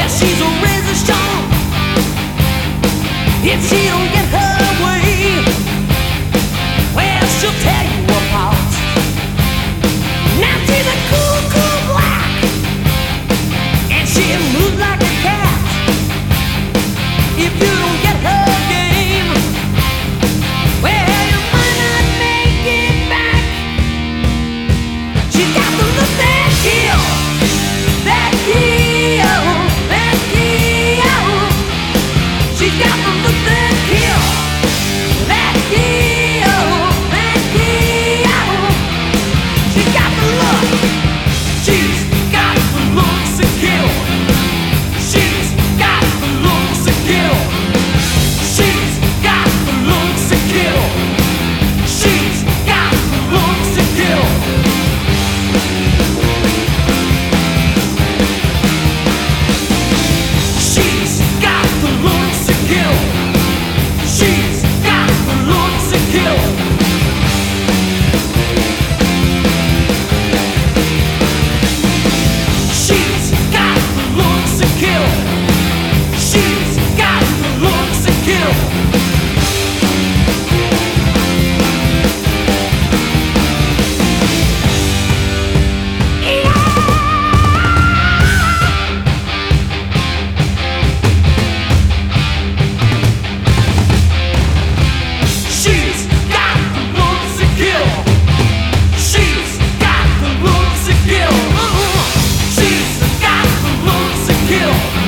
she's a razor strong. If she don't get her way, well, she'll tear you apart. Now she's a cool, cool black, and she moves like a cat. If you don't get her game, well, you might not make it back. She's got the look that kill, that kill, that kill. She's got the look that kill, that kill, that kill. She's got the look. She's got the looks to kill. She's got the looks to kill. She's got the looks to kill. She's got the looks to kill. She's got the looks to kill. She's got the looks to kill. She's got the looks to kill. She's got the looks to kill. She's got the looks to kill. She's got the looks to kill. She's got the looks to kill.